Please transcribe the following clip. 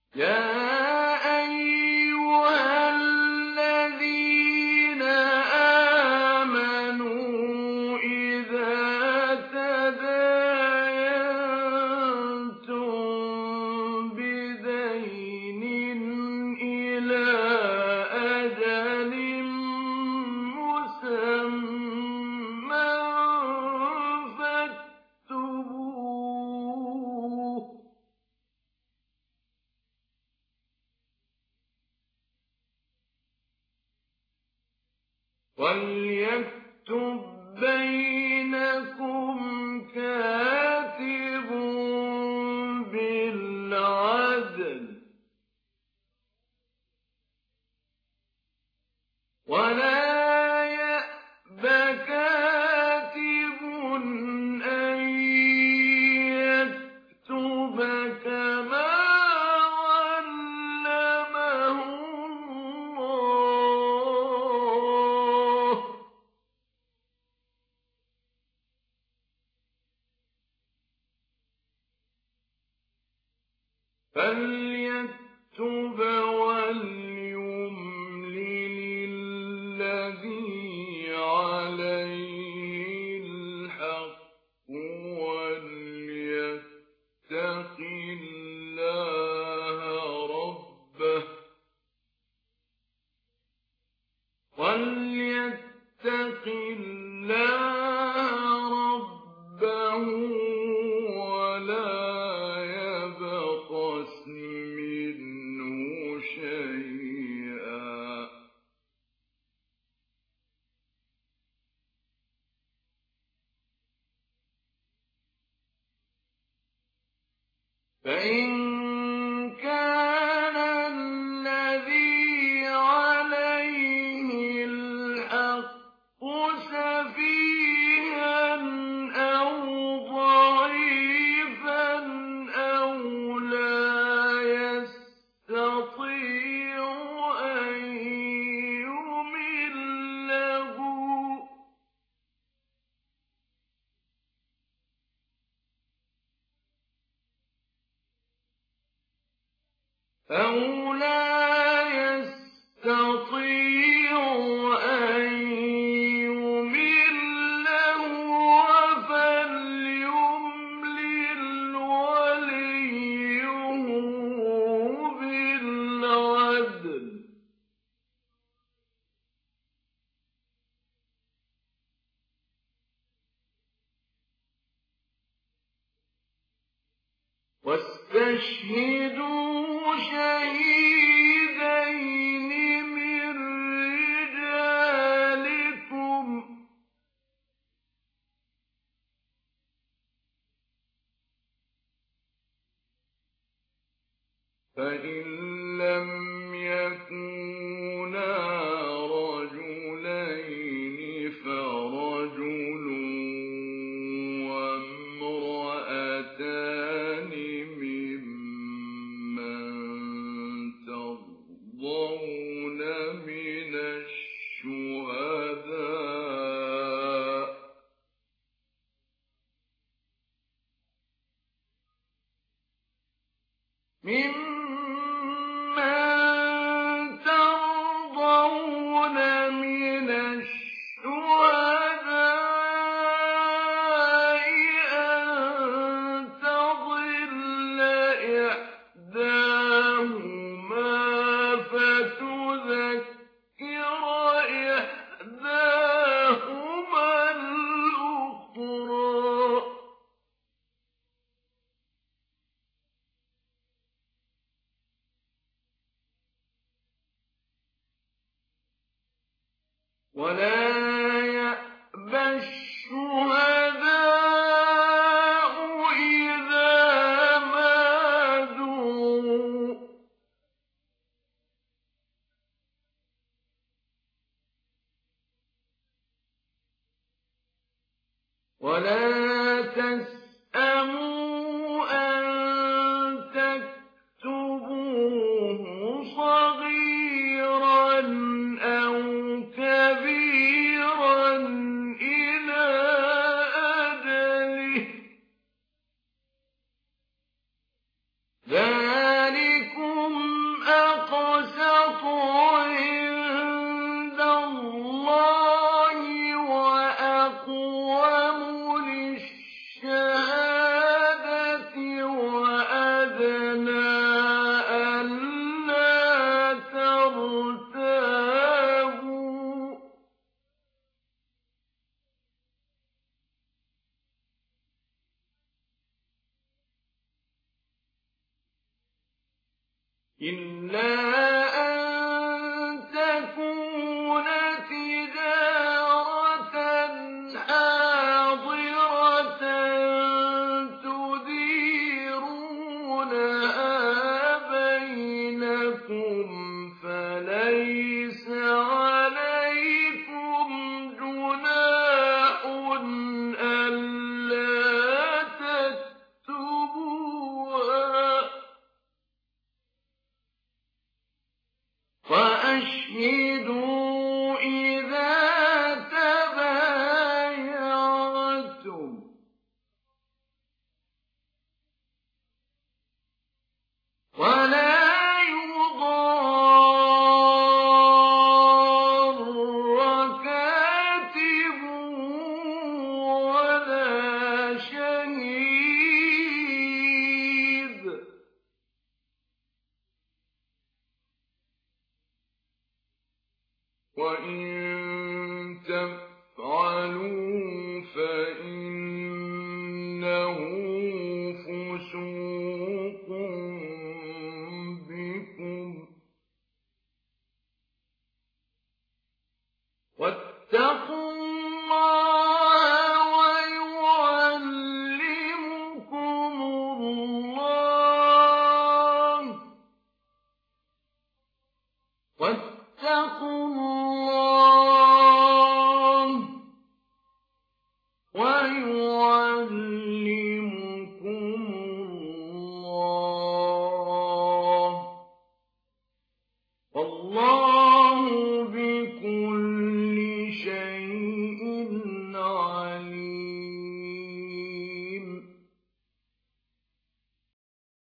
يا أيها الذين آمنوا إذا تداينتم بدين إلى أجل مسمى فاكتبوه، وليكتب بينكم كاتب بالعدل، ولا يأب كاتب أن يكتب كما علمه الله، فليكتب وليملل الذي عليه الحق وليتق الله ربه ولا يبخس منه شيئا، فإن كان الذي عليه الحق سفيها أو ضعيفا أو لا يستطيع أن يمله فليملل وليه بالعدل، واستشهدوا شهيدين من رجالكم، فإن لم يكونا رجلين فرجل وامرأتان ممن ترضون من الشهداء أن تضل إحداهما فتذكر إحداهما الأخرى، ولا يأبى الشهداء إذا ما دعوا، ولا تسأموا أن تكتبوه صغيرا أو كبيرا إلى أجله، ذلكم إلا أن تكون تجارة حاضرة تديرونها بينكم فليس عليكم جناح ألا تكتبوها وأشهدوا إذا تبايعتم ولا يضار كاتب ولا شهيد وإن